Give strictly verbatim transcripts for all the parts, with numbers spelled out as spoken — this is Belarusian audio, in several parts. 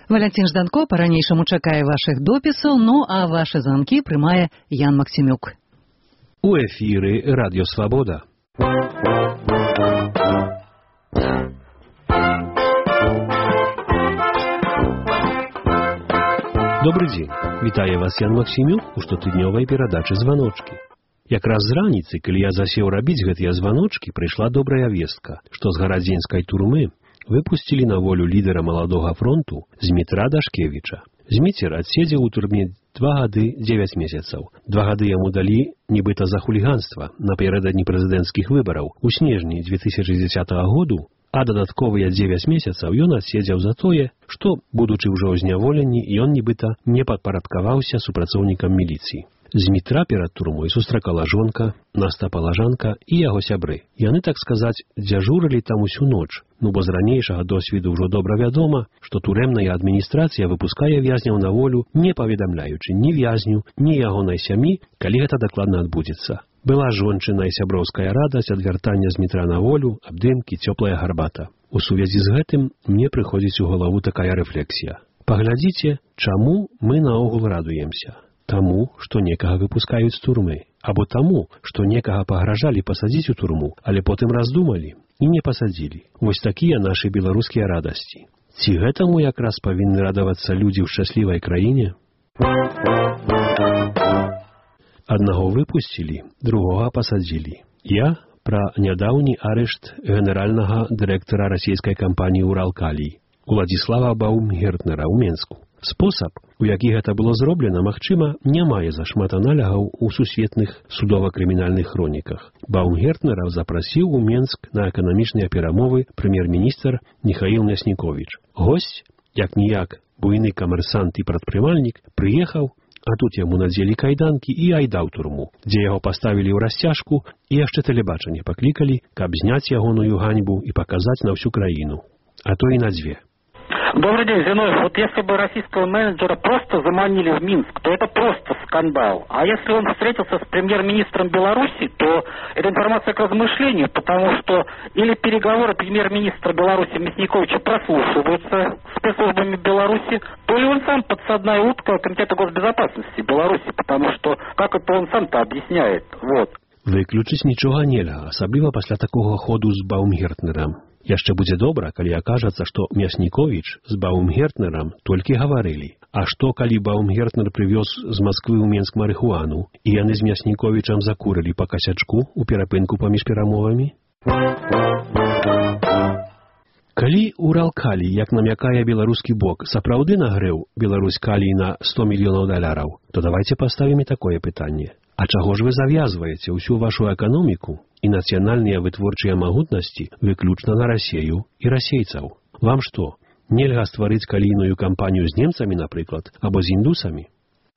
Валентин Жданко па-ранейшаму чакае вашых допісаў, ну а вашы званкі прымае Ян Максімюк. У эфіры Радіо Свабода. Добрый дзень. Вітае вас Ян Максімюк у штотыднёвай перадачы «Званочкі». Якраз з раніцы, калі я засеў рабіць гэтыя званочкі, прыйшла добрая вестка, што з гарадзенскай турмы выпусцілі на волю лідара маладога фронту Змітра Дашкевіча. Зміцер адседзеў у турме два гады дзевяць месяцаў. Два гады яму далі нібыта за хуліганства напярэдадні прэзідэнцкіх выбараў у снежні дзве тысячы дзесятага году, а дадатковыя дзевяць месяцаў ён адседзеў за тое, што, будучы ўжо ў зняволенні, ён нібыта не падпарадкаваўся супрацоўнікам міліцыі. Змітра перад турмой сустракала жонка, Наста Палажанка і яго сябры. Яны, так сказаць, дзяжурылі там усю ноч, ну бо з ранейшага досведу ўжо добра вядома, што турэмная адміністрацыя выпускае вязняў на волю, не паведамляючы ні вязню, ні ягонай сям'і, калі гэта дакладна адбудзецца. Была жончына і сяброўская радасць ад вяртання Змітра на волю, абдымкі, цёплая гарбата. У сувязі з гэтым мне прыходзіць у галаву такая рэфлексія. Паглядзіце, чаму мы наогул радуемся? Таму, што некага выпускаюць з турмы, або таму, што некага пагражалі пасадзіць у турму, але потым раздумалі і не пасадзілі. Вось такія нашы беларускія радасці. Ці гэтаму якраз павінны радавацца людзі ў шчаслівай краіне? Аднаго выпусцілі, другога пасадзілі. Я пра нядаўні арышт генеральнага дырэктара расійскай кампаніі «Уралкалій» Уладзіслава Баумгертнера ў Менску. Спосаб, у які гэта было зроблена, магчыма, не мае зашмат аналягаў у сусветных судова-крымінальных хроніках. Баумгертнера запрасіў у Менск на эканамічныя перамовы прэм'ер-міністр Міхаіл Мясніковіч. Госць, як-ніяк, буйны камерсант і прадпрымальнік, прыехаў, а тут яму надзелі кайданкі і айда ў турму, дзе яго паставілі ў расцяжку і яшчэ тэлебачанне паклікалі, каб зняць ягоную ганьбу і паказаць на всю краіну, а то і на дзве. Добрый день, Зиновьев. Вот если бы российского менеджера просто заманили в Минск, то это просто скандал. А если он встретился с премьер-министром Беларуси, то это информация к размышлению, потому что или переговоры премьер-министра Беларуси Мясниковича прослушиваются спецслужбами Беларуси, то ли он сам подсадная утка Комитета госбезопасности Беларуси, потому что как это он сам-то объясняет. Вот. Выключыць нічога нельга, асабліва пасля такога ходу з Баумгертнерам. Яшчэ будзе добра, калі акажацца, што Мясніковіч з Баумгертнерам толькі гаварылі. А што, калі Баумгертнер прывёз з Масквы ў Менск марыхуану, і яны з Мясніковічам закурылі па касячку ў перапынку паміж перамовамі? Калі Уралкалій, як намякае беларускі бок, сапраўды нагрэў Беларусь калій на сто мільёнаў даляраў, то давайце паставім і такое пытанне. А чаго ж вы завязваеце ўсю вашу эканоміку і нацыянальныя вытворчыя магутнасці выключна на Расею і расейцаў? Вам што, нельга стварыць калійную кампанію з немцамі, напрыклад, або з індусамі?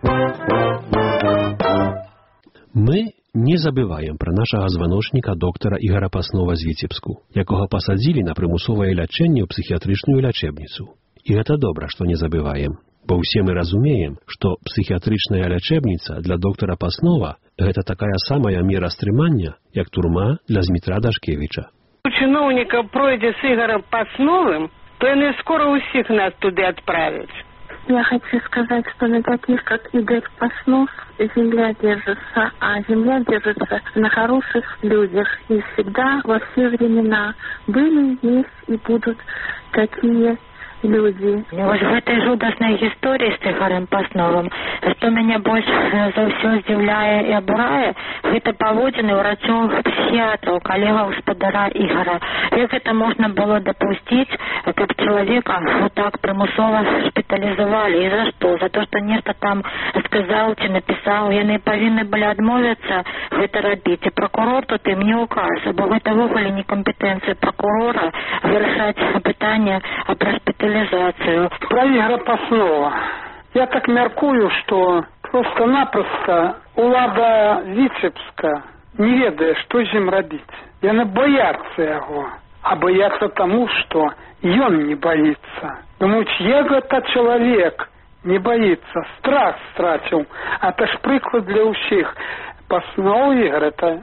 Мы не забываем пра нашага званочніка доктара Ігара Паснова з Віцебску, якога пасадзілі на прымусовае лячэнне ў псіхіятрычную лячэбніцу. І гэта добра, што не забываем. Бо ўсе мы разумеем, што псіхіятрычная лячэбніца для доктара Паснова – гэта такая самая мера стрымання, як турма для Змітра Дашкевіча. У чыноўніка пройдзе з Ігорем Пасновым, то яны скоро усіх нас туды адправяць. Я хочу сказать, что на таких, как Игорь Паснов, земля держится, а земля держится на хороших людях. И всегда, во все времена были, есть и будут такие люди. Вот в этой жудасной истории с Игорем Пасновым, что меня больше за все здзіўляе и абурае, это паводзіны врачоў-психиатраў, коллега господара Игора. Как это можно было допустить, как человека вот так примусово шпитализовали? И за что? За то, что нешта там сказал, ці написал. Яны повинны были отмовиться это робить. И прокурор тут им не указ, бо это в ogóle не компетенция прокурора вырашать питание о шпитализацию. Про Игоря Паснова. Я так мяркую, что просто-напросто улада Віцебска не ведае, што з ім рабіць. Яны баяцца яго, а баяцца таму, што ён не баіцца. Думаюць, як гэта чалавек не баіцца, страх страціў. А это ж прыклад для ўсіх. Паснов Ігор, это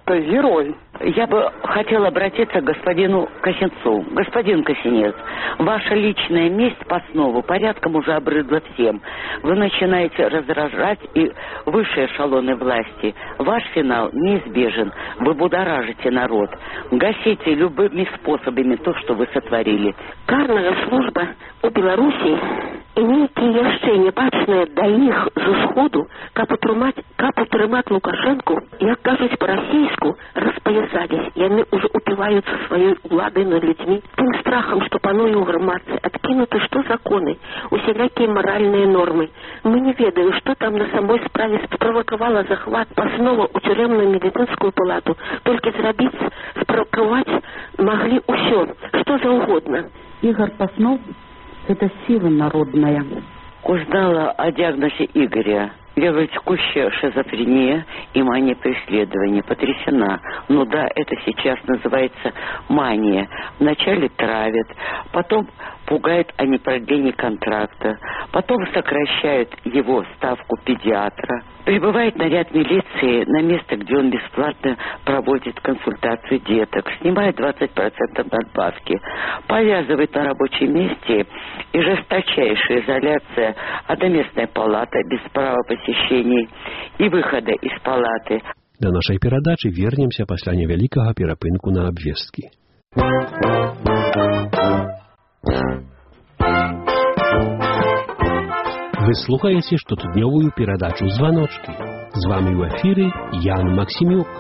просто герой. Я бы хотела обратиться к господину Косинцу. Господин Косинец, ваша личная месть Паснову порядком уже обрыдла всем. Вы начинаете раздражать и высшие эшелоны власти. Ваш финал неизбежен. Вы будоражите народ. Гасите любыми способами то, что вы сотворили. Карная служба у Беларуси і нейкія яшчэ небачныя да іх з усходу, каб утрымаць, каб утрымаць Лукашэнку, як кажуць па-расійску, распаясались. Яны уже упіваюцца сваёй уладай над людзьмі. Тым страхам, што пануе ў грамадцы, адкінуты што законы, усялякія маральныя нормы. Мы не ведаем, што там на самой справе справакавала захват Паснова ў тюрэмную медыцынскую палату. Толькі зрабіць, справакаваць маглі ўсё, што заўгодна. Игорь Паснов – это сила народная. Узнала о диагнозе Игоря. Текущая шизофрения и мания преследования. Потрясена. Ну да, это сейчас называется мания. Вначале травят, потом пугают о непродлении контракта, потом сокращают его ставку педиатра. Прибывает наряд милиции на место, где он бесплатно проводит консультацию деток, снимает двадцать процентов надбавки, повязывает на рабочем месте и жесточайшая изоляция, одноместная палата без права посещений и выхода из палаты. Да нашай перадачы вернемся пасля невялікага перапынку на абвесткі. Вы слухаеце штотыднёвую перадачу «Званочки». З вами ў эфіры Ян Максімюк.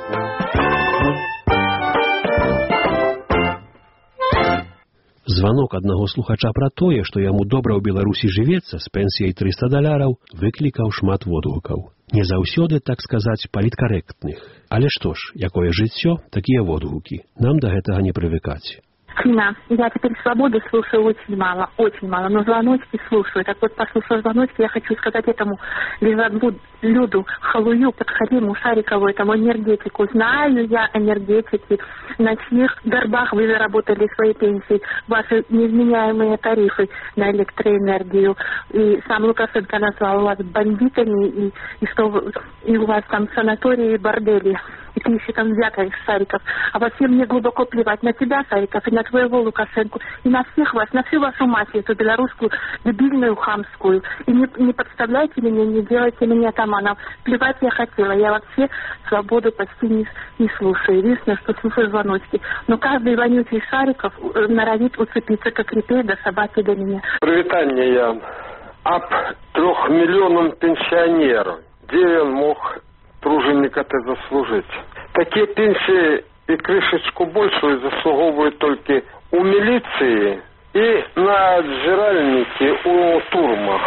Званок аднаго слухача пра тое, што яму добра ў Беларусі жывецца з пенсіяй трыста даляраў, выклікаў шмат водгукаў. Не заўсёды, так сказаць, паліткарэктных. Але што ж, якое жыццё, такія водгукі. Нам да гэтага не прывыкаць. Фина, я теперь свободы слушаю очень мало, очень мало, но звоночки слушаю. Так вот, послушав звоночки, я хочу сказать этому Люду Халую, Подхалиму Шарикову, этому энергетику. Знаю я энергетики, на чьих горбах вы заработали свои пенсии, ваши неизменяемые тарифы на электроэнергию. И сам Лукашенко назвал вас бандитами, и, и что вы, и у вас там санатории и бордели. И ты еще там вякаешь, Шариков. А вообще мне глубоко плевать на тебя, Шариков, и на твоего Лукашенко, и на всех вас, на всю вашу мафию, эту белорусскую, дебильную, хамскую. И не, не подставляйте меня, не делайте меня таманом. Плевать я хотела. Я вообще свободу почти не, не слушаю. Единственное, что слушаю звоночки. Но каждый вонючий Шариков норовит уцепиться, как репей до собаки до меня. Привитание я об трехмиллионном пенсионеру. Где он мог труженик это заслужить? Такие пенсии и крышечку большую заслуговывают только у милиции и на отжиральнике у турмах.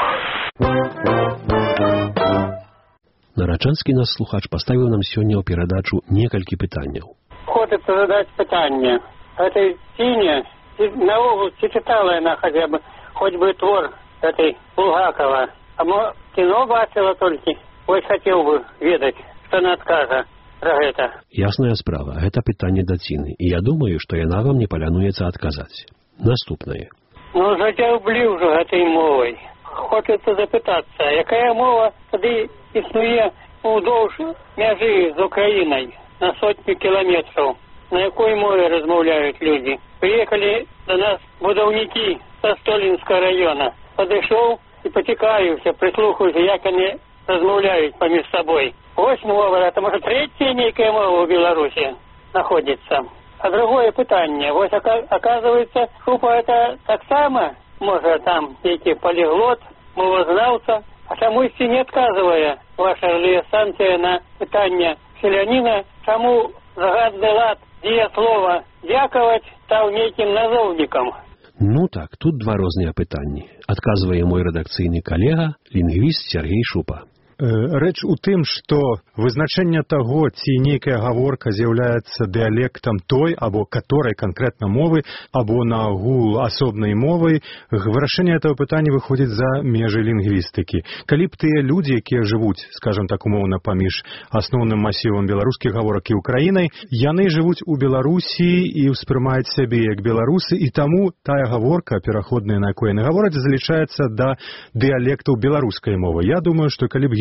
Нарачанскі наш слухач поставіў нам сёння ў перадачу некалькі пытанняў. Хочется задать питание. Этой Тине, наогул, ці читала она хотя бы, хоть бы твор этой Булгакова. А мо кино бачила только. Ось хотел бы ведать, что она откажа про гэта. Ясная справа, гэта пытанне да Ціны, і я думаю, што яна вам не палянуецца адказаць. Наступнае. Ну, зацяўблі ўжо гэтай мовай. Хочется запытацца, якая мова тады існуе ўдоўж мяжы з Украінай на сотню кіламетраў? На якой мове размаўляюць людзі? Приехали до нас будаўнікі са Столінскага района. Падышоў і пацікавіўся, прыслухаўся, як яны размаўляюць паміж сабой. Вось мова, это может третья некая мова в Беларуси находится. А другое пытание. Вот оказывается, шупа это так само, может там некий полиглот, мовознавца, а чомусь не отказывая ваша реакция на пытание селянина, чему загадный лад, где слово «дяковать» стал неким назовником. Ну так, тут два розныя пытанні. Адказвае мой рэдакцыйны калега, лінгвіст Сергей Шупа. Рэч у тым, што вызначэнне таго, ці нейкая гаворка з'яўляецца дыялектам той або каторай канкрэтна мовы, або наагул асобнай мовай, вырашэнне этого пытання выходзіць за межы лінгвістыкі. Калі б тыя людзі, якія жывуць, скажам так умоўна, паміж асноўным масівам беларускіх гаворак і Украінай, яны жывуць у Беларусі і ўспрымаюць сябе як беларусы, і таму тая гаворка, пераходная, на якой яны гавораць, залічаецца да дыялектаў беларускай мовы. Я думаю, што калі б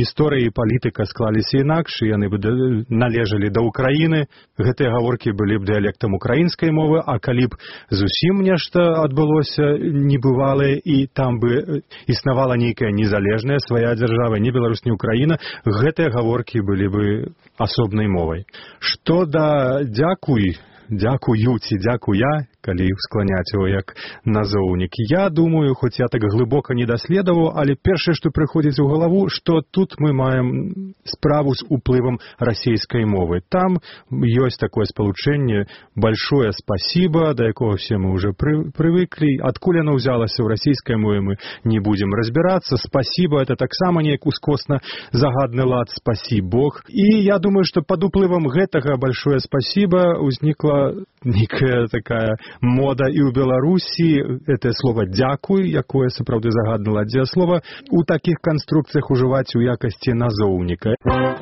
гісторыя і палітыка склаліся інакш, яны бы належалі да Украіны, гэтыя гаворкі былі б дыялектам украінскай мовы, а калі б зусім нешта адбылося небывалае, і там бы існавала нейкая незалежная свая дзяржава, не Беларусь, не Украіна, гэтыя гаворкі былі бы асобнай мовай. Што да дзякуй, дзякую ці дзякуя, калі скланяць его як назоўнік. Я думаю, хоць я так глыбока не даследаваў, але першае, што прыходзіць у галаву, што тут мы маем справу з уплывам расійскай мовы. Там ёсць такое спалучэнне «большое спасибо», да якога все мы уже пры, прывыклі. Адкуль яно ўзялася ў расійскай мове, мы не будзем разбірацца. «Спасибо» — это таксама неяк ускосна загадны лад «спаси Бог». І я думаю, што пад уплывам гэтага «большое спасибо» узнікла нейкая такая мода і ў Беларусі, это слово «дзякуй», якое сапраўды загадны лад дзеяслова, у такіх канструкцыях ужываць у якасці назоўніка.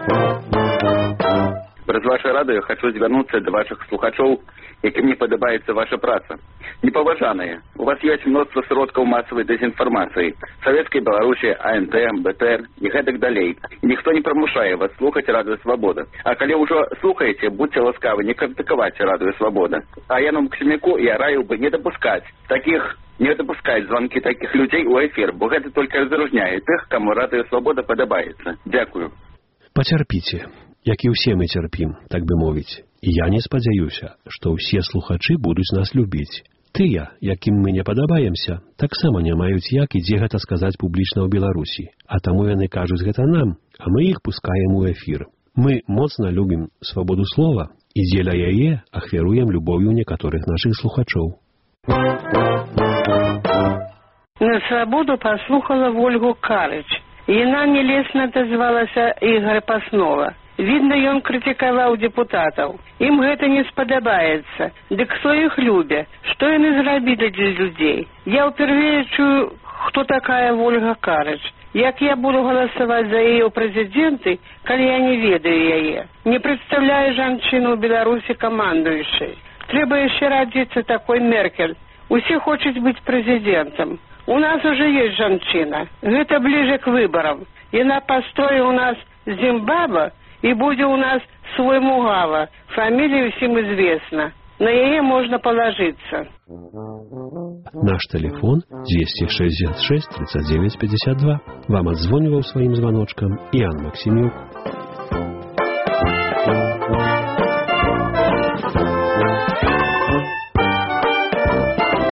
Праз ваше радыё хочу звярнуцца да вашых слухачоў, якім не падабаецца ваша праца. Непаважаныя, у вас ёсць мноства сродкаў масавай дэзінфармацыі, Савецкай Беларусі, А Н Т, Б Т Р і гэтак далей. Ніхто не прымушае вас слухаць радыё Свабода. А калі ўжо слухаеце, будьце ласкавы, не крытыкаваць радыё Свабода. А Яну Максімюку я раіў бы не дапускаць такіх не дапускаць званкі такіх людзей у эфір, бо гэта толькі раздружняе тых, каму радыё Свабода падабаецца. Дзякую. Пацярпіце, як і ўсе мы цярпім, так бы мовіць. І я не спадзяюся, што ўсе слухачы будуць нас любіць. Тыя, якім мы не падабаемся, таксама не маюць як і дзе гэта сказаць публічна ў Беларусі. А таму яны кажуць гэта нам, а мы іх пускаем у эфір. Мы моцна любім свабоду слова і дзеля яе ахвяруем любоўю некаторых нашых слухачоў. На свабоду паслухала Вольгу Карыч. Яна нелесна дазвалася Ігоря Паснова. Відно, ён крытыкаваў дэпутатаў. Ім гэта не спадабаецца. Дык хто іх любе? Што яны зрабілі для людзей? Я ўпервые чую, хто такая Вольга Карыч. Як я буду галасаваць за яе ў прэзідэнты, калі я не ведаю яе? Не прадстаўляю жанчыну ў Беларусі камандуючай. Трэба яшчэ радзіцца такой Меркель. Усе хочуць быць прэзідэнтам. У нас уже есть жанчына. Гэта бліже к выбарам. Яна пастроіць у нас Зімбабве, и будет у нас свой Мугава. Фамилия всем известна. На яе можно положиться. Наш телефон двести шестьдесят шесть тридцать девять пятьдесят два. Вам отзвонивал своим звоночком Ян Максимюк.